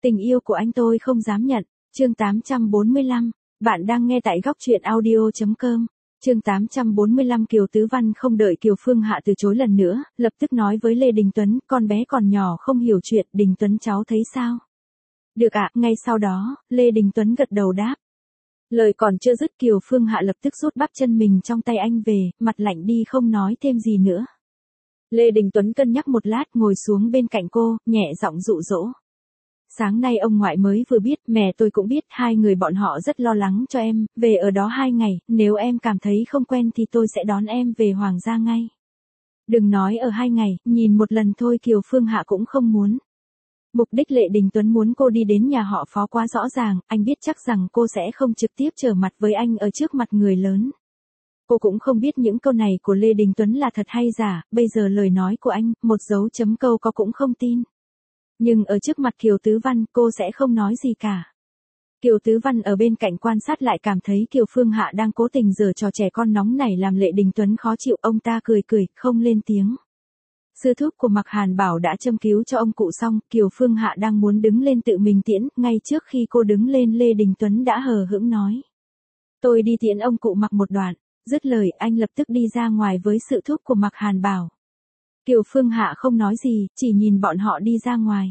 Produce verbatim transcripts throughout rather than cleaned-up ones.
Tình yêu của anh tôi không dám nhận. Chương tám trăm bốn mươi lăm. Bạn đang nghe tại góc truyện audio chấm com. Chương tám trăm bốn mươi lăm. Kiều Tứ Văn không đợi Kiều Phương Hạ từ chối lần nữa, lập tức nói với Lê Đình Tuấn, con bé còn nhỏ không hiểu chuyện, Đình Tuấn cháu thấy sao? Được ạ, ngay sau đó, Lê Đình Tuấn gật đầu đáp. Lời còn chưa dứt Kiều Phương Hạ lập tức rút bắp chân mình trong tay anh về, mặt lạnh đi không nói thêm gì nữa. Lê Đình Tuấn cân nhắc một lát ngồi xuống bên cạnh cô, nhẹ giọng dụ dỗ. Sáng nay ông ngoại mới vừa biết, mẹ tôi cũng biết, hai người bọn họ rất lo lắng cho em, về ở đó hai ngày, nếu em cảm thấy không quen thì tôi sẽ đón em về Hoàng gia ngay. Đừng nói ở hai ngày, nhìn một lần thôi Kiều Phương Hạ cũng không muốn. Mục đích Lê Đình Tuấn muốn cô đi đến nhà họ Phó quá rõ ràng, anh biết chắc rằng cô sẽ không trực tiếp trở mặt với anh ở trước mặt người lớn. Cô cũng không biết những câu này của Lê Đình Tuấn là thật hay giả, bây giờ lời nói của anh, một dấu chấm câu có cũng không tin. Nhưng ở trước mặt Kiều Tứ Văn, cô sẽ không nói gì cả. Kiều Tứ Văn ở bên cạnh quan sát lại cảm thấy Kiều Phương Hạ đang cố tình giở trò trẻ con nóng nảy làm Lê Đình Tuấn khó chịu, ông ta cười cười, không lên tiếng. Sư thúc của Mạc Hàn Bảo đã châm cứu cho ông cụ xong, Kiều Phương Hạ đang muốn đứng lên tự mình tiễn, ngay trước khi cô đứng lên Lê Đình Tuấn đã hờ hững nói. Tôi đi tiễn ông cụ Mạc một đoạn, dứt lời anh lập tức đi ra ngoài với sự thúc của Mạc Hàn Bảo. Kiều Phương Hạ không nói gì, chỉ nhìn bọn họ đi ra ngoài.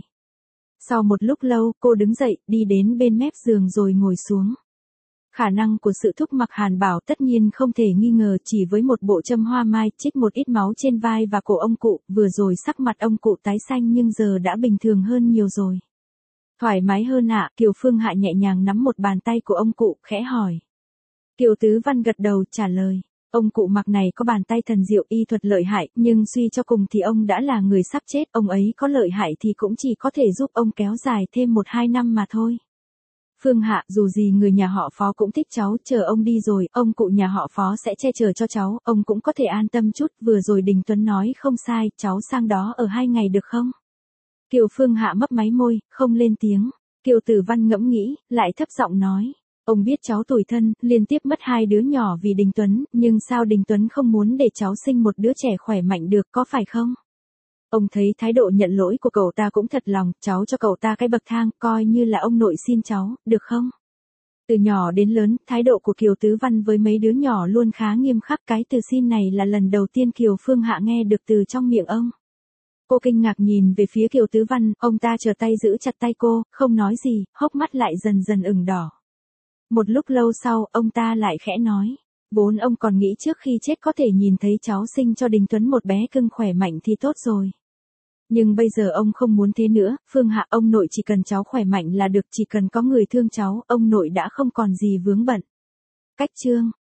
Sau một lúc lâu, cô đứng dậy, đi đến bên mép giường rồi ngồi xuống. Khả năng của sự thúc Mạc Hàn Bảo tất nhiên không thể nghi ngờ, chỉ với một bộ châm hoa mai, chích một ít máu trên vai và cổ ông cụ, vừa rồi sắc mặt ông cụ tái xanh nhưng giờ đã bình thường hơn nhiều rồi. Thoải mái hơn ạ, Kiều Phương Hạ nhẹ nhàng nắm một bàn tay của ông cụ, khẽ hỏi. Kiều Tứ Văn gật đầu trả lời. Ông cụ Mạc này có bàn tay thần diệu, y thuật lợi hại, nhưng suy cho cùng thì ông đã là người sắp chết, ông ấy có lợi hại thì cũng chỉ có thể giúp ông kéo dài thêm một hai năm mà thôi. Phương Hạ, dù gì người nhà họ Phó cũng thích cháu, chờ ông đi rồi, ông cụ nhà họ Phó sẽ che chở cho cháu, ông cũng có thể an tâm chút, vừa rồi Đình Tuấn nói không sai, cháu sang đó ở hai ngày được không? Kiều Phương Hạ mấp máy môi, không lên tiếng. Kiều Tử Văn ngẫm nghĩ, lại thấp giọng nói. Ông biết cháu tủi thân, liên tiếp mất hai đứa nhỏ vì Đình Tuấn, nhưng sao Đình Tuấn không muốn để cháu sinh một đứa trẻ khỏe mạnh được, có phải không? Ông thấy thái độ nhận lỗi của cậu ta cũng thật lòng, cháu cho cậu ta cái bậc thang, coi như là ông nội xin cháu, được không? Từ nhỏ đến lớn, thái độ của Kiều Tứ Văn với mấy đứa nhỏ luôn khá nghiêm khắc, cái từ xin này là lần đầu tiên Kiều Phương Hạ nghe được từ trong miệng ông. Cô kinh ngạc nhìn về phía Kiều Tứ Văn, ông ta trở tay giữ chặt tay cô, không nói gì, hốc mắt lại dần dần ửng đỏ. Một lúc lâu sau, ông ta lại khẽ nói. Vốn ông còn nghĩ trước khi chết có thể nhìn thấy cháu sinh cho Đình Tuấn một bé cưng khỏe mạnh thì tốt rồi. Nhưng bây giờ ông không muốn thế nữa, Phương Hạ, ông nội chỉ cần cháu khỏe mạnh là được, chỉ cần có người thương cháu, ông nội đã không còn gì vướng bận. Cách chương.